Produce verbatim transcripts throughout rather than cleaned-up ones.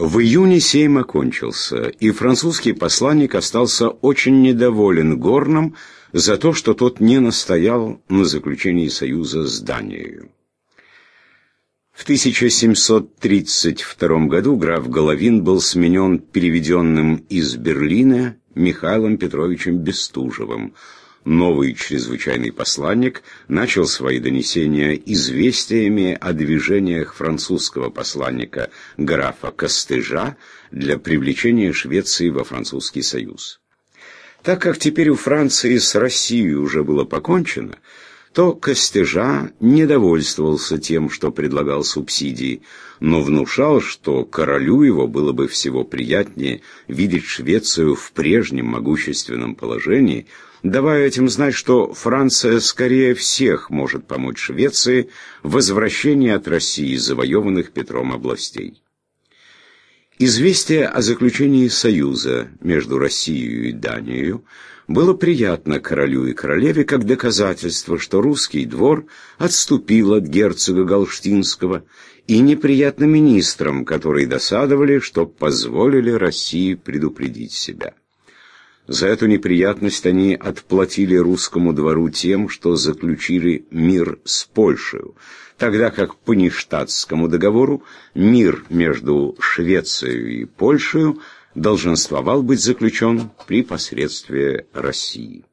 В июне сейм окончился, и французский посланник остался очень недоволен Горном за то, что тот не настоял на заключении союза с Данией. В тысяча семьсот тридцать втором году граф Головин был сменен переведенным из Берлина Михаилом Петровичем Бестужевым. Новый чрезвычайный посланник начал свои донесения известиями о движениях французского посланника графа Костыжа для привлечения Швеции во французский союз. Так как теперь у Франции с Россией уже было покончено, то Костыжа не довольствовался тем, что предлагал субсидии, но внушал, что королю его было бы всего приятнее видеть Швецию в прежнем могущественном положении, давая этим знать, что Франция скорее всех может помочь Швеции в возвращении от России завоеванных Петром областей. Известие о заключении союза между Россией и Данией было приятно королю и королеве как доказательство, что русский двор отступил от герцога Галштинского, и неприятно министрам, которые досадовали, что позволили России предупредить себя. За эту неприятность они отплатили русскому двору тем, что заключили мир с Польшей, тогда как по Ништадтскому договору мир между Швецией и Польшей долженствовал быть заключен при посредстве России.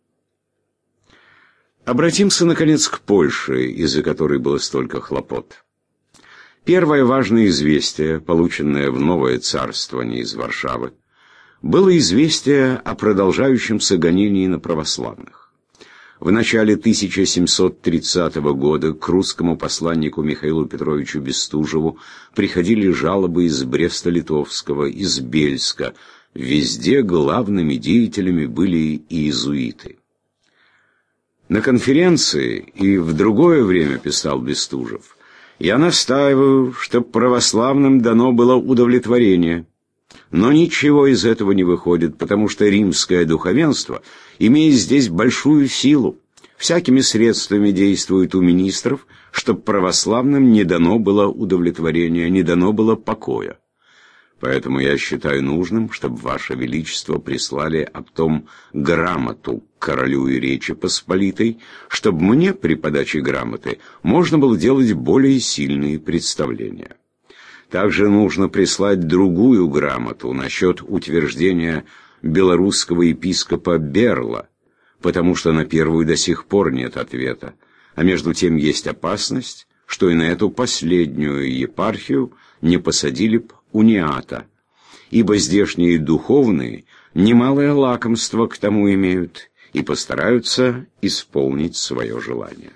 Обратимся, наконец, к Польше, из-за которой было столько хлопот. Первое важное известие, полученное в новое царствование из Варшавы, было известие о продолжающемся гонении на православных. В начале тысяча семьсот тридцатого года к русскому посланнику Михаилу Петровичу Бестужеву приходили жалобы из Бреста-Литовского, из Бельска. Везде главными деятелями были иезуиты. На конференции и в другое время, писал Бестужев, «Я настаиваю, чтоб православным дано было удовлетворение». Но ничего из этого не выходит, потому что римское духовенство имеет здесь большую силу. Всякими средствами действует у министров, чтобы православным не дано было удовлетворения, не дано было покоя. Поэтому я считаю нужным, чтобы Ваше Величество прислали об том грамоту королю и Речи Посполитой, чтобы мне при подаче грамоты можно было делать более сильные представления. Также нужно прислать другую грамоту насчет утверждения белорусского епископа Берла, потому что на первую до сих пор нет ответа, а между тем есть опасность, что и на эту последнюю епархию не посадили б униата, ибо здешние духовные немалое лакомство к тому имеют и постараются исполнить свое желание.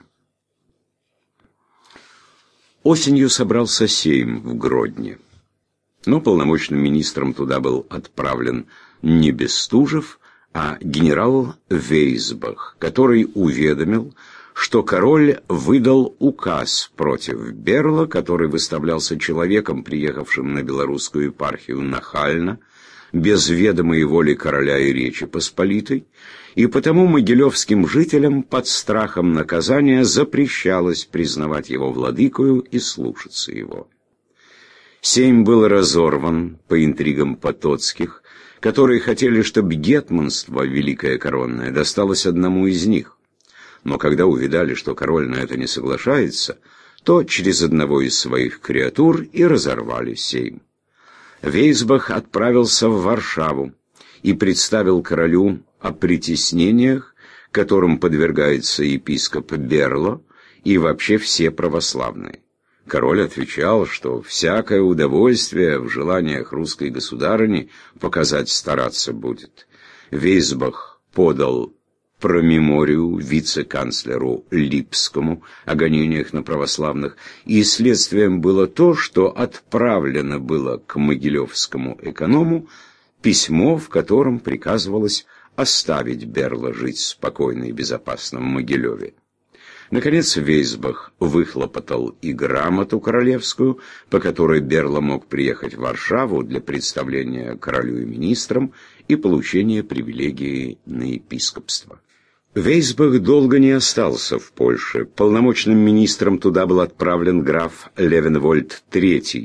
Осенью собрался сейм в Гродне, но полномочным министром туда был отправлен не Бестужев, а генерал Вейсбах, который уведомил, что король выдал указ против Берла, который выставлялся человеком, приехавшим на белорусскую епархию нахально, без ведома и воли короля и Речи Посполитой, и потому могилевским жителям под страхом наказания запрещалось признавать его владыкою и слушаться его. Сейм был разорван по интригам Потоцких, которые хотели, чтобы гетманство великое коронное досталось одному из них. Но когда увидали, что король на это не соглашается, то через одного из своих креатур и разорвали сейм. Вейсбах отправился в Варшаву и представил королю о притеснениях, которым подвергается епископ Берло и вообще все православные. Король отвечал, что всякое удовольствие в желаниях русской государыни показать стараться будет. Вейсбах подал промеморию вице-канцлеру Липскому о гонениях на православных, и следствием было то, что отправлено было к могилевскому эконому письмо, в котором приказывалось оставить Берла жить спокойно и безопасно в Могилеве. Наконец Вейсбах выхлопотал и грамоту королевскую, по которой Берла мог приехать в Варшаву для представления королю и министрам и получения привилегии на епископство. Вейсбах долго не остался в Польше. Полномочным министром туда был отправлен граф Левенвольд третий.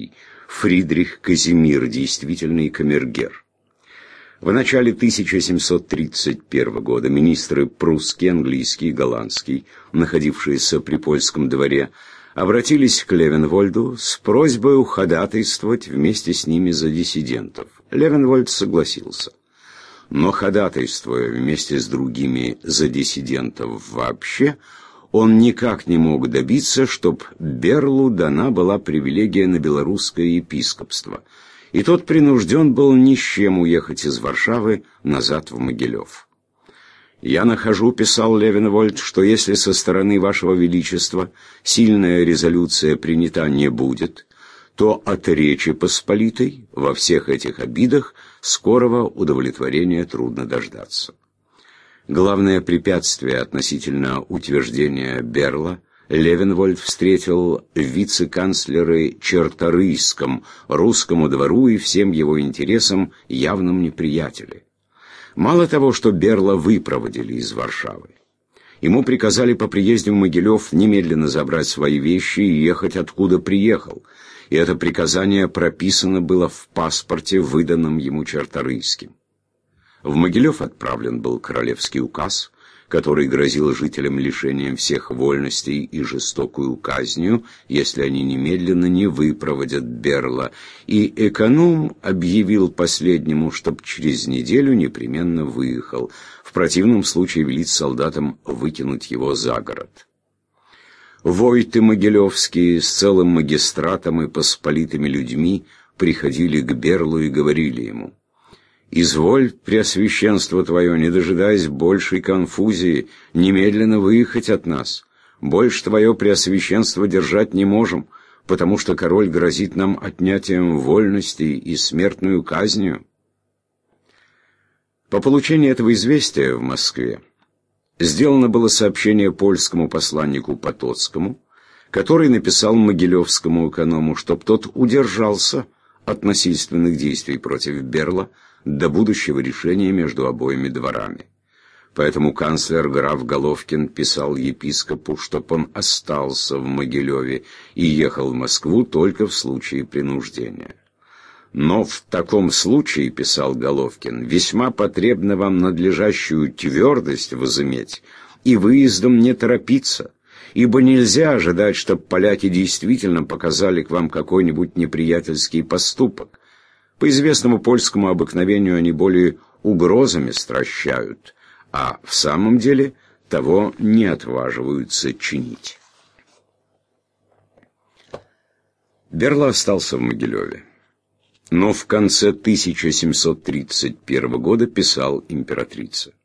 Фридрих Казимир, действительный камергер. В начале тысяча семьсот тридцать первого года министры прусский, английский и голландский, находившиеся при польском дворе, обратились к Левенвольду с просьбой ходатайствовать вместе с ними за диссидентов. Левенвольд согласился. Но ходатайствуя вместе с другими за диссидентов вообще, он никак не мог добиться, чтоб Берлу дана была привилегия на белорусское епископство, и тот принужден был ни с чем уехать из Варшавы назад в Могилев. «Я нахожу, — писал Левенвольд, — что если со стороны Вашего Величества сильная резолюция принята не будет, то от Речи Посполитой во всех этих обидах скорого удовлетворения трудно дождаться». Главное препятствие относительно утверждения Берла Левенвольд встретил в вице-канцлере Черторийском, русскому двору и всем его интересам явном неприятеле. Мало того, что Берла выпроводили из Варшавы, ему приказали по приезде в Могилев немедленно забрать свои вещи и ехать откуда приехал, и это приказание прописано было в паспорте, выданном ему Черторийским. В Могилев отправлен был королевский указ, который грозил жителям лишением всех вольностей и жестокую казнью, если они немедленно не выпроводят Берла, и эконом объявил последнему, чтоб через неделю непременно выехал, в противном случае велит солдатам выкинуть его за город. Войты могилевские с целым магистратом и посполитыми людьми приходили к Берлу и говорили ему: «Изволь, преосвященство твое, не дожидаясь большей конфузии, немедленно выехать от нас. Больше твое преосвященство держать не можем, потому что король грозит нам отнятием вольностей и смертную казнью». По получении этого известия в Москве сделано было сообщение польскому посланнику Потоцкому, который написал могилевскому эконому, чтоб тот удержался от насильственных действий против Берла до будущего решения между обоими дворами. Поэтому канцлер граф Головкин писал епископу, чтоб он остался в Могилеве и ехал в Москву только в случае принуждения. «Но в таком случае, — писал Головкин, — весьма потребно вам надлежащую твердость возыметь и выездом не торопиться, ибо нельзя ожидать, чтоб поляки действительно показали к вам какой-нибудь неприятельский поступок. По известному польскому обыкновению они более угрозами стращают, а в самом деле того не отваживаются чинить». Берло остался в Могилеве, но в конце тысяча семьсот тридцать первого года писал императрице: